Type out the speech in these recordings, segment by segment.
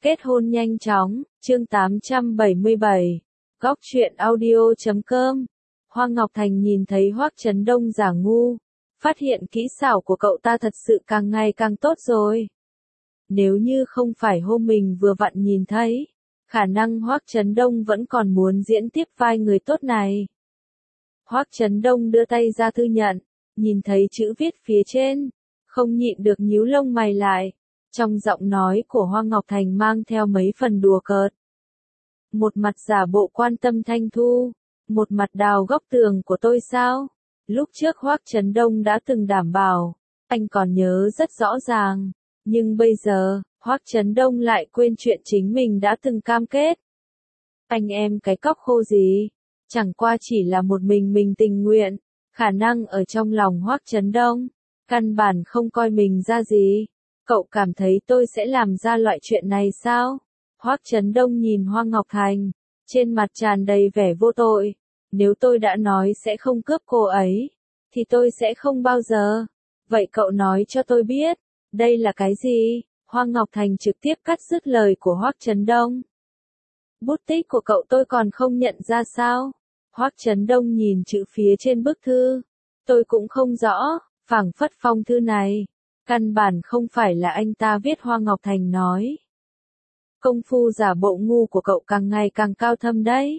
Kết hôn nhanh chóng, chương 877, góc truyện audio.com. Hoa Ngọc Thành nhìn thấy Hoắc Chấn Đông giả ngu, phát hiện kỹ xảo của cậu ta thật sự càng ngày càng tốt rồi. Nếu như không phải hôm mình vừa vặn nhìn thấy, khả năng Hoắc Chấn Đông vẫn còn muốn diễn tiếp vai người tốt này. Hoắc Chấn Đông đưa tay ra thư nhận, nhìn thấy chữ viết phía trên, không nhịn được nhíu lông mày lại. Trong giọng nói của Hoa Ngọc Thành mang theo mấy phần đùa cợt. Một mặt giả bộ quan tâm Thanh Thu, một mặt đào góc tường của tôi sao? Lúc trước Hoắc Chấn Đông đã từng đảm bảo, anh còn nhớ rất rõ ràng. Nhưng bây giờ, Hoắc Chấn Đông lại quên chuyện chính mình đã từng cam kết. Anh em cái cóc khô gì? Chẳng qua chỉ là một mình tình nguyện, khả năng ở trong lòng Hoắc Chấn Đông, căn bản không coi mình ra gì. Cậu cảm thấy tôi sẽ làm ra loại chuyện này sao? Hoắc Chấn Đông nhìn Hoa Ngọc Thành, trên mặt tràn đầy vẻ vô tội. Nếu tôi đã nói sẽ không cướp cô ấy, thì tôi sẽ không bao giờ. Vậy cậu nói cho tôi biết, đây là cái gì? Hoa Ngọc Thành trực tiếp cắt dứt lời của Hoắc Chấn Đông. Bút tích của cậu tôi còn không nhận ra sao? Hoắc Chấn Đông nhìn chữ phía trên bức thư. Tôi cũng không rõ, phảng phất phong thư này. Căn bản không phải là anh ta viết. Hoa Ngọc Thành nói. Công phu giả bộ ngu của cậu càng ngày càng cao thâm đấy.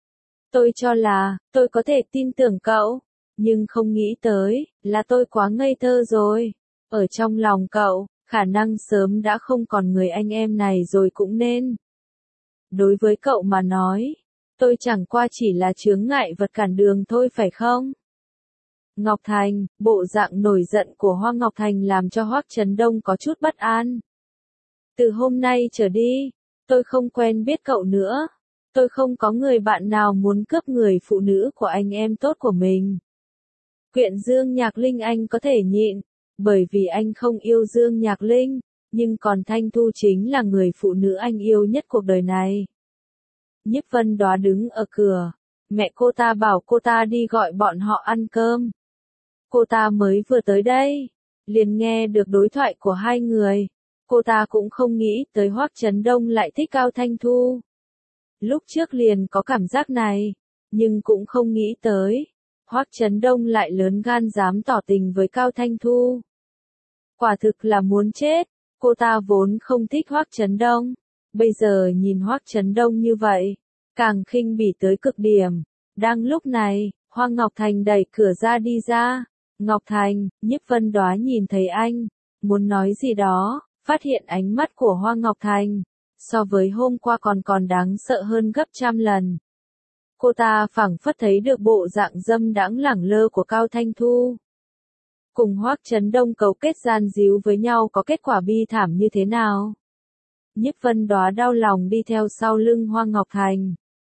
Tôi cho là, tôi có thể tin tưởng cậu, nhưng không nghĩ tới, là tôi quá ngây thơ rồi. Ở trong lòng cậu, khả năng sớm đã không còn người anh em này rồi cũng nên. Đối với cậu mà nói, tôi chẳng qua chỉ là chướng ngại vật cản đường thôi phải không? Ngọc Thành, bộ dạng nổi giận của Hoa Ngọc Thành làm cho Hoắc Chấn Đông có chút bất an. Từ hôm nay trở đi, tôi không quen biết cậu nữa. Tôi không có người bạn nào muốn cướp người phụ nữ của anh em tốt của mình. Quyện Dương Nhạc Linh anh có thể nhịn, bởi vì anh không yêu Dương Nhạc Linh, nhưng còn Thanh Thu chính là người phụ nữ anh yêu nhất cuộc đời này. Nhiếp Vân Đóa đứng ở cửa, mẹ cô ta bảo cô ta đi gọi bọn họ ăn cơm. Cô ta mới vừa tới đây, liền nghe được đối thoại của hai người. Cô ta cũng không nghĩ tới Hoắc Chấn Đông lại thích Cao Thanh Thu. Lúc trước liền có cảm giác này, nhưng cũng không nghĩ tới. Hoắc Chấn Đông lại lớn gan dám tỏ tình với Cao Thanh Thu. Quả thực là muốn chết, cô ta vốn không thích Hoắc Chấn Đông. Bây giờ nhìn Hoắc Chấn Đông như vậy, càng khinh bỉ tới cực điểm. Đang lúc này, Hoa Ngọc Thành đẩy cửa ra đi ra. Ngọc Thành, Nhiếp Vân Đóa nhìn thấy anh, muốn nói gì đó, phát hiện ánh mắt của Hoa Ngọc Thành, so với hôm qua còn đáng sợ hơn gấp trăm lần. Cô ta phảng phất thấy được bộ dạng dâm đãng lẳng lơ của Cao Thanh Thu. Cùng Hoắc Chấn Đông cấu kết gian díu với nhau có kết quả bi thảm như thế nào? Nhiếp Vân Đóa đau lòng đi theo sau lưng Hoa Ngọc Thành.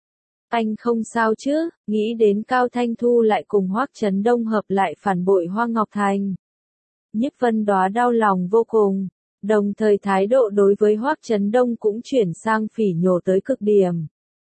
Anh không sao chứ? Nghĩ đến Cao Thanh Thu lại cùng Hoắc Chấn Đông hợp lại phản bội Hoa Ngọc Thành. Nhiếp Vân Đóa đau lòng vô cùng, đồng thời thái độ đối với Hoắc Chấn Đông cũng chuyển sang phỉ nhổ tới cực điểm.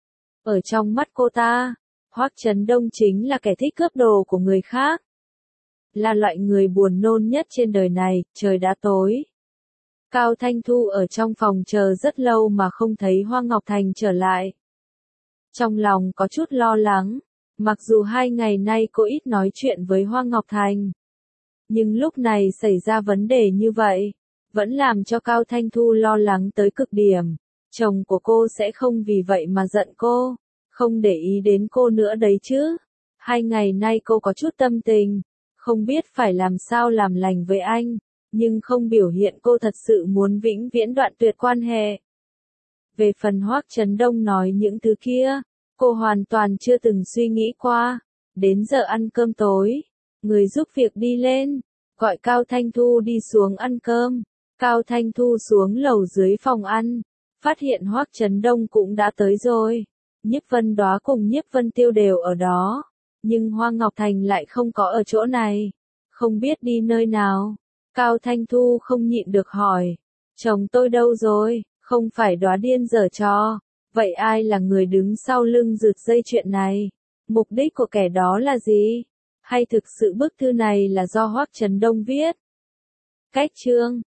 Ở trong mắt cô ta, Hoắc Chấn Đông chính là kẻ thích cướp đồ của người khác. Là loại người buồn nôn nhất trên đời này. Trời đã tối. Cao Thanh Thu ở trong phòng chờ rất lâu mà không thấy Hoa Ngọc Thành trở lại. Trong lòng có chút lo lắng, mặc dù 2 ngày nay cô ít nói chuyện với Hoa Ngọc Thành. Nhưng lúc này xảy ra vấn đề như vậy, vẫn làm cho Cao Thanh Thu lo lắng tới cực điểm. Chồng của cô sẽ không vì vậy mà giận cô, không để ý đến cô nữa đấy chứ. 2 ngày nay cô có chút tâm tình, không biết phải làm sao làm lành với anh, nhưng không biểu hiện cô thật sự muốn vĩnh viễn đoạn tuyệt quan hệ. Về phần Hoắc Chấn Đông nói những thứ kia, cô hoàn toàn chưa từng suy nghĩ qua. Đến giờ ăn cơm tối, người giúp việc đi lên, gọi Cao Thanh Thu đi xuống ăn cơm. Cao Thanh Thu xuống lầu dưới phòng ăn, phát hiện Hoắc Chấn Đông cũng đã tới rồi. Nhiếp Vân Đóa cùng Nhiếp Vân Tiêu đều ở đó, nhưng Hoa Ngọc Thành lại không có ở chỗ này, không biết đi nơi nào. Cao Thanh Thu không nhịn được hỏi, chồng tôi đâu rồi? Không phải Đóa điên giở trò, vậy ai là người đứng sau lưng rượt dây chuyện này? Mục đích của kẻ đó là gì? Hay thực sự bức thư này là do Hoắc Chấn Đông viết? Cách chương